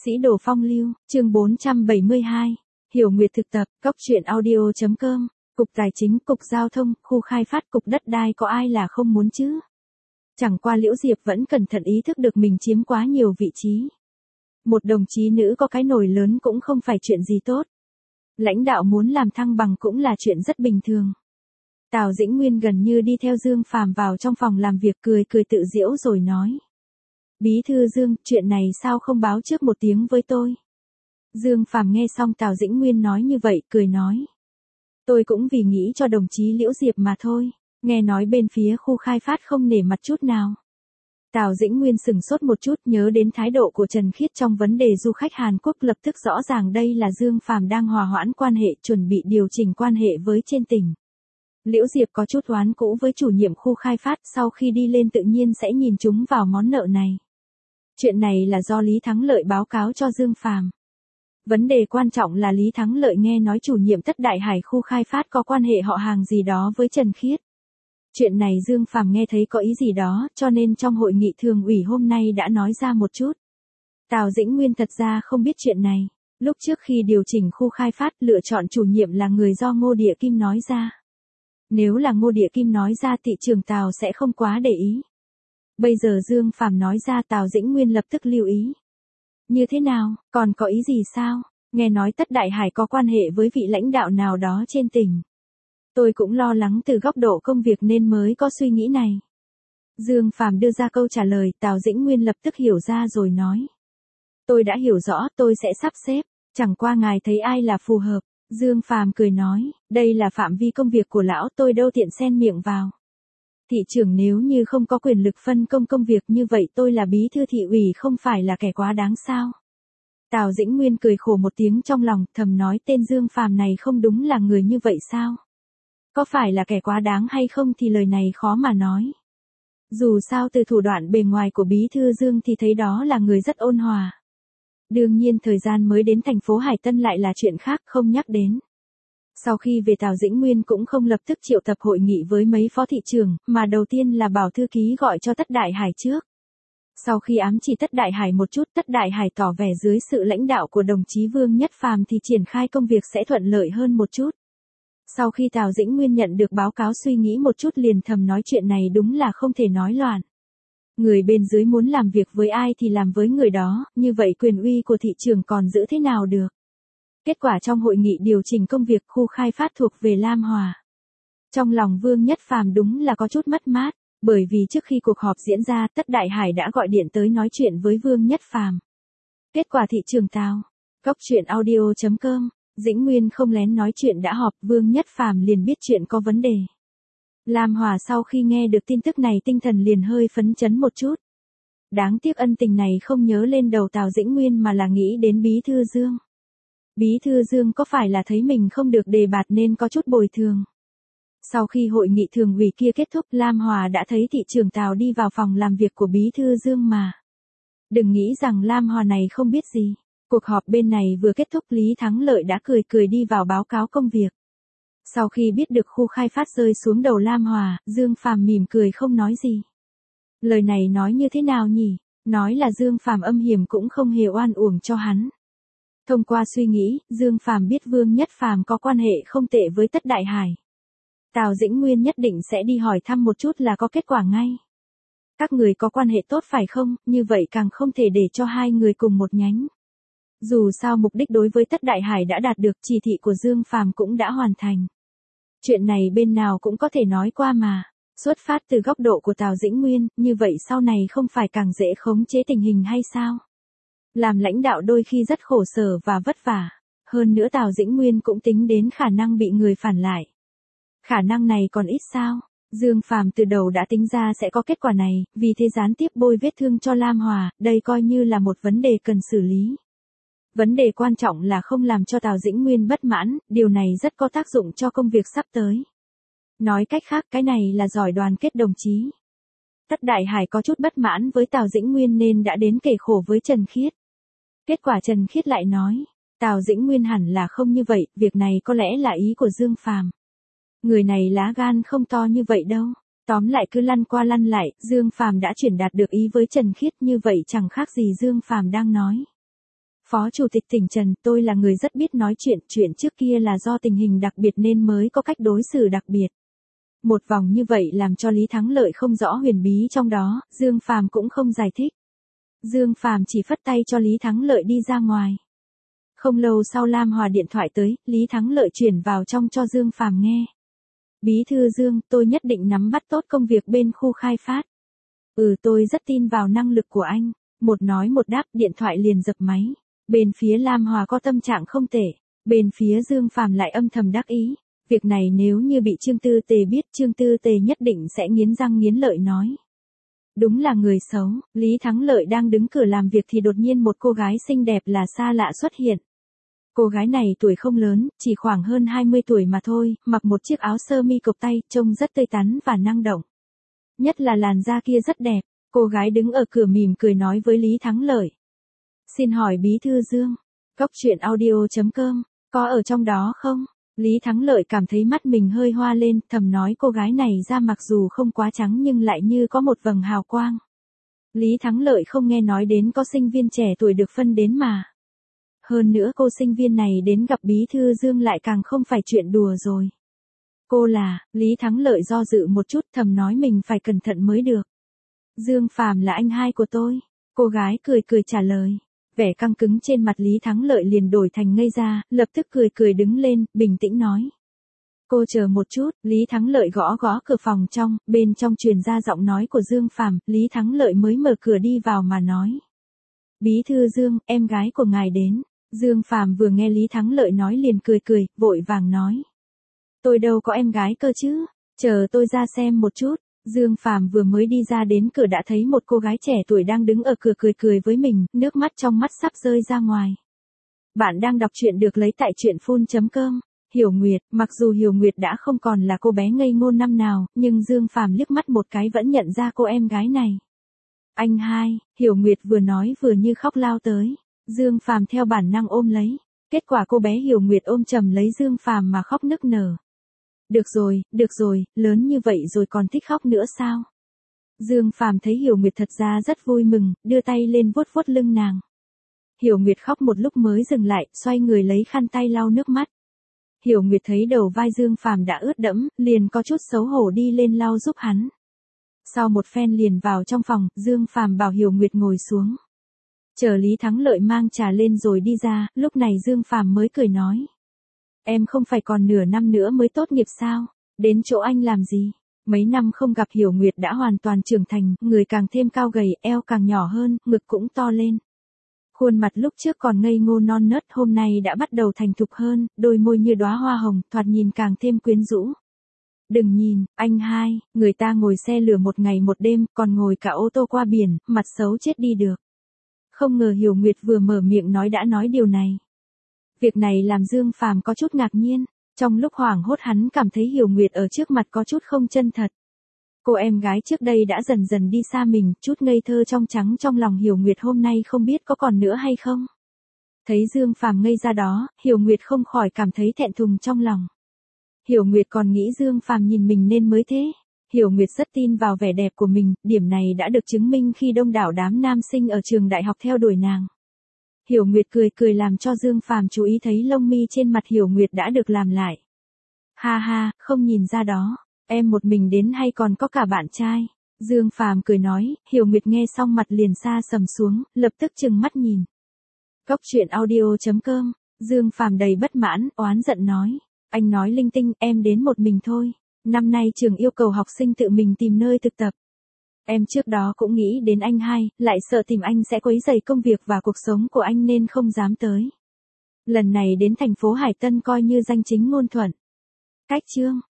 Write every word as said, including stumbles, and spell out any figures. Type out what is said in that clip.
Sĩ đồ phong lưu, chương bốn trăm bảy mươi hai. Hiểu Nguyệt thực tập, cốc truyện audio chấm com, Cục Tài chính, Cục Giao thông, Khu khai phát, Cục Đất đai có ai là không muốn chứ? Chẳng qua Liễu Diệp vẫn cẩn thận ý thức được mình chiếm quá nhiều vị trí. Một đồng chí nữ có cái nổi lớn cũng không phải chuyện gì tốt. Lãnh đạo muốn làm thăng bằng cũng là chuyện rất bình thường. Tào Dĩnh Nguyên gần như đi theo Dương Phàm vào trong phòng làm việc, cười cười tự giễu rồi nói. Bí thư Dương, chuyện này sao không báo trước một tiếng với tôi? Dương Phàm nghe xong Tào Dĩnh Nguyên nói như vậy, cười nói. Tôi cũng vì nghĩ cho đồng chí Liễu Diệp mà thôi, nghe nói bên phía khu khai phát không nể mặt chút nào. Tào Dĩnh Nguyên sừng sốt một chút, nhớ đến thái độ của Trần Khiết trong vấn đề du khách Hàn Quốc, lập tức rõ ràng đây là Dương Phàm đang hòa hoãn quan hệ, chuẩn bị điều chỉnh quan hệ với trên tỉnh. Liễu Diệp có chút oán cũ với chủ nhiệm khu khai phát, sau khi đi lên tự nhiên sẽ nhìn chúng vào món nợ này. Chuyện này là do Lý Thắng Lợi báo cáo cho Dương Phàm. Vấn đề quan trọng là Lý Thắng Lợi nghe nói chủ nhiệm Tất Đại Hải khu khai phát có quan hệ họ hàng gì đó với Trần Khiết. Chuyện này Dương Phàm nghe thấy có ý gì đó, cho nên trong hội nghị thường ủy hôm nay đã nói ra một chút. Tào Dĩnh Nguyên thật ra không biết chuyện này. Lúc trước khi điều chỉnh khu khai phát, lựa chọn chủ nhiệm là người do Ngô Địa Kim nói ra. Nếu là Ngô Địa Kim nói ra, thị trường Tào sẽ không quá để ý. Bây giờ Dương Phàm nói ra, Tào Dĩnh Nguyên lập tức lưu ý. Như thế nào, còn có ý gì sao? Nghe nói Tất Đại Hải có quan hệ với vị lãnh đạo nào đó trên tỉnh. Tôi cũng lo lắng từ góc độ công việc nên mới có suy nghĩ này. Dương Phàm đưa ra câu trả lời, Tào Dĩnh Nguyên lập tức hiểu ra rồi nói. Tôi đã hiểu rõ, tôi sẽ sắp xếp, chẳng qua ngài thấy ai là phù hợp. Dương Phàm cười nói, đây là phạm vi công việc của lão, tôi đâu tiện xen miệng vào. Thị trưởng nếu như không có quyền lực phân công công việc như vậy, tôi là bí thư thị ủy không phải là kẻ quá đáng sao? Tào Dĩnh Nguyên cười khổ một tiếng trong lòng, thầm nói tên Dương Phàm này không đúng là người như vậy sao? Có phải là kẻ quá đáng hay không thì lời này khó mà nói. Dù sao từ thủ đoạn bề ngoài của bí thư Dương thì thấy đó là người rất ôn hòa. Đương nhiên thời gian mới đến thành phố Hải Tân lại là chuyện khác, không nhắc đến. Sau khi về Tào Dĩnh Nguyên cũng không lập tức triệu tập hội nghị với mấy phó thị trưởng, mà đầu tiên là bảo thư ký gọi cho Tất Đại Hải trước. Sau khi ám chỉ Tất Đại Hải một chút, Tất Đại Hải tỏ vẻ dưới sự lãnh đạo của đồng chí Vương Nhất Phàm thì triển khai công việc sẽ thuận lợi hơn một chút. Sau khi Tào Dĩnh Nguyên nhận được báo cáo suy nghĩ một chút liền thầm nói chuyện này đúng là không thể nói loạn. Người bên dưới muốn làm việc với ai thì làm với người đó, như vậy quyền uy của thị trường còn giữ thế nào được. Kết quả trong hội nghị điều chỉnh công việc khu khai phát thuộc về Lam Hòa. Trong lòng Vương Nhất Phàm đúng là có chút mất mát, bởi vì trước khi cuộc họp diễn ra, Tất Đại Hải đã gọi điện tới nói chuyện với Vương Nhất Phàm. Kết quả thị trường Tào, cốc truyện audio chấm com, Dĩnh Nguyên không lén nói chuyện đã họp, Vương Nhất Phàm liền biết chuyện có vấn đề. Lam Hòa sau khi nghe được tin tức này tinh thần liền hơi phấn chấn một chút. Đáng tiếc ân tình này không nhớ lên đầu Tào Dĩnh Nguyên mà là nghĩ đến bí thư Dương. Bí thư Dương có phải là thấy mình không được đề bạt nên có chút bồi thường. Sau khi hội nghị thường ủy kia kết thúc, Lam Hòa đã thấy thị trưởng Tào đi vào phòng làm việc của bí thư Dương mà. Đừng nghĩ rằng Lam Hòa này không biết gì. Cuộc họp bên này vừa kết thúc, Lý Thắng Lợi đã cười cười đi vào báo cáo công việc. Sau khi biết được khu khai phát rơi xuống đầu Lam Hòa, Dương Phàm mỉm cười không nói gì. Lời này nói như thế nào nhỉ? Nói là Dương Phàm âm hiểm cũng không hề oan uổng cho hắn. Thông qua suy nghĩ, Dương Phàm biết Vương Nhất Phàm có quan hệ không tệ với Tất Đại Hải. Tào Dĩnh Nguyên nhất định sẽ đi hỏi thăm một chút là có kết quả ngay. Các người có quan hệ tốt phải không, như vậy càng không thể để cho hai người cùng một nhánh. Dù sao mục đích đối với Tất Đại Hải đã đạt được, chỉ thị của Dương Phàm cũng đã hoàn thành. Chuyện này bên nào cũng có thể nói qua mà. Xuất phát từ góc độ của Tào Dĩnh Nguyên, như vậy sau này không phải càng dễ khống chế tình hình hay sao? Làm lãnh đạo đôi khi rất khổ sở và vất vả. Hơn nữa Tào Dĩnh Nguyên cũng tính đến khả năng bị người phản lại. Khả năng này còn ít sao? Dương Phàm từ đầu đã tính ra sẽ có kết quả này, vì thế gián tiếp bôi vết thương cho Lam Hòa, đây coi như là một vấn đề cần xử lý. Vấn đề quan trọng là không làm cho Tào Dĩnh Nguyên bất mãn, điều này rất có tác dụng cho công việc sắp tới. Nói cách khác, cái này là giỏi đoàn kết đồng chí. Tất Đại Hải có chút bất mãn với Tào Dĩnh Nguyên nên đã đến kể khổ với Trần Khiết. Kết quả Trần Khiết lại nói, Tào Dĩnh Nguyên hẳn là không như vậy, việc này có lẽ là ý của Dương Phàm. Người này lá gan không to như vậy đâu. Tóm lại cứ lăn qua lăn lại, Dương Phàm đã truyền đạt được ý với Trần Khiết, như vậy chẳng khác gì Dương Phàm đang nói. Phó Chủ tịch tỉnh Trần, tôi là người rất biết nói chuyện, chuyện trước kia là do tình hình đặc biệt nên mới có cách đối xử đặc biệt. Một vòng như vậy làm cho Lý Thắng Lợi không rõ huyền bí trong đó, Dương Phàm cũng không giải thích. Dương Phàm chỉ phất tay cho Lý Thắng Lợi đi ra ngoài. Không lâu sau Lam Hòa điện thoại tới, Lý Thắng Lợi chuyển vào trong cho Dương Phàm nghe. Bí thư Dương, tôi nhất định nắm bắt tốt công việc bên khu khai phát. Ừ, tôi rất tin vào năng lực của anh. Một nói một đáp, điện thoại liền dập máy. Bên phía Lam Hòa có tâm trạng không tệ. Bên phía Dương Phàm lại âm thầm đắc ý. Việc này nếu như bị Trương Tư Tề biết, Trương Tư Tề nhất định sẽ nghiến răng nghiến lợi nói. Đúng là người xấu. Lý Thắng Lợi đang đứng cửa làm việc thì đột nhiên một cô gái xinh đẹp là xa lạ xuất hiện. Cô gái này tuổi không lớn, chỉ khoảng hơn hai mươi tuổi mà thôi, mặc một chiếc áo sơ mi cộc tay, trông rất tươi tắn và năng động. Nhất là làn da kia rất đẹp. Cô gái đứng ở cửa mỉm cười nói với Lý Thắng Lợi. Xin hỏi Bí thư Dương, Cóc truyện audio chấm com, có ở trong đó không? Lý Thắng Lợi cảm thấy mắt mình hơi hoa lên, thầm nói cô gái này da mặc dù không quá trắng nhưng lại như có một vầng hào quang. Lý Thắng Lợi không nghe nói đến có sinh viên trẻ tuổi được phân đến mà. Hơn nữa cô sinh viên này đến gặp Bí thư Dương lại càng không phải chuyện đùa rồi. Cô là, Lý Thắng Lợi do dự một chút thầm nói mình phải cẩn thận mới được. Dương Phàm là anh hai của tôi. Cô gái cười cười trả lời. Vẻ căng cứng trên mặt Lý Thắng Lợi liền đổi thành ngây ra, lập tức cười cười đứng lên, bình tĩnh nói. Cô chờ một chút, Lý Thắng Lợi gõ gõ cửa phòng trong, bên trong truyền ra giọng nói của Dương Phàm, Lý Thắng Lợi mới mở cửa đi vào mà nói. Bí thư Dương, em gái của ngài đến. Dương Phàm vừa nghe Lý Thắng Lợi nói liền cười cười, vội vàng nói. Tôi đâu có em gái cơ chứ, chờ tôi ra xem một chút. Dương Phàm vừa mới đi ra đến cửa đã thấy một cô gái trẻ tuổi đang đứng ở cửa cười cười với mình, nước mắt trong mắt sắp rơi ra ngoài. Bạn đang đọc truyện được lấy tại truyện phun chấm com. Hiểu Nguyệt, mặc dù Hiểu Nguyệt đã không còn là cô bé ngây ngô năm nào, nhưng Dương Phàm liếc mắt một cái vẫn nhận ra cô em gái này. Anh hai, Hiểu Nguyệt vừa nói vừa như khóc lao tới. Dương Phàm theo bản năng ôm lấy. Kết quả cô bé Hiểu Nguyệt ôm chầm lấy Dương Phàm mà khóc nức nở. Được rồi, được rồi, lớn như vậy rồi còn thích khóc nữa sao? Dương Phàm thấy Hiểu Nguyệt thật ra rất vui mừng, đưa tay lên vuốt vuốt lưng nàng. Hiểu Nguyệt khóc một lúc mới dừng lại, xoay người lấy khăn tay lau nước mắt. Hiểu Nguyệt thấy đầu vai Dương Phàm đã ướt đẫm, liền có chút xấu hổ đi lên lau giúp hắn. Sau một phen liền vào trong phòng, Dương Phàm bảo Hiểu Nguyệt ngồi xuống. Chờ Lý Thắng Lợi mang trà lên rồi đi ra, lúc này Dương Phàm mới cười nói. Em không phải còn nửa năm nữa mới tốt nghiệp sao? Đến chỗ anh làm gì? Mấy năm không gặp Hiểu Nguyệt đã hoàn toàn trưởng thành, người càng thêm cao gầy, eo càng nhỏ hơn, ngực cũng to lên. Khuôn mặt lúc trước còn ngây ngô non nớt hôm nay đã bắt đầu thành thục hơn, đôi môi như đóa hoa hồng, thoạt nhìn càng thêm quyến rũ. Đừng nhìn, anh hai, người ta ngồi xe lửa một ngày một đêm, còn ngồi cả ô tô qua biển, mặt xấu chết đi được. Không ngờ Hiểu Nguyệt vừa mở miệng nói đã nói điều này. Việc này làm Dương Phàm có chút ngạc nhiên, trong lúc hoảng hốt hắn cảm thấy Hiểu Nguyệt ở trước mặt có chút không chân thật. Cô em gái trước đây đã dần dần đi xa mình, chút ngây thơ trong trắng trong lòng Hiểu Nguyệt hôm nay không biết có còn nữa hay không. Thấy Dương Phàm ngây ra đó, Hiểu Nguyệt không khỏi cảm thấy thẹn thùng trong lòng. Hiểu Nguyệt còn nghĩ Dương Phàm nhìn mình nên mới thế. Hiểu Nguyệt rất tin vào vẻ đẹp của mình, điểm này đã được chứng minh khi đông đảo đám nam sinh ở trường đại học theo đuổi nàng. Hiểu Nguyệt cười cười làm cho Dương Phàm chú ý thấy lông mi trên mặt Hiểu Nguyệt đã được làm lại. Ha ha, không nhìn ra đó, em một mình đến hay còn có cả bạn trai? Dương Phàm cười nói, Hiểu Nguyệt nghe xong mặt liền xa sầm xuống, lập tức trừng mắt nhìn. Cóc truyện audio chấm com, Dương Phàm đầy bất mãn, oán giận nói, anh nói linh tinh, em đến một mình thôi. Năm nay trường yêu cầu học sinh tự mình tìm nơi thực tập. Em trước đó cũng nghĩ đến anh hai, lại sợ tìm anh sẽ quấy rầy công việc và cuộc sống của anh nên không dám tới. Lần này đến thành phố Hải Tân coi như danh chính ngôn thuận. Cách chương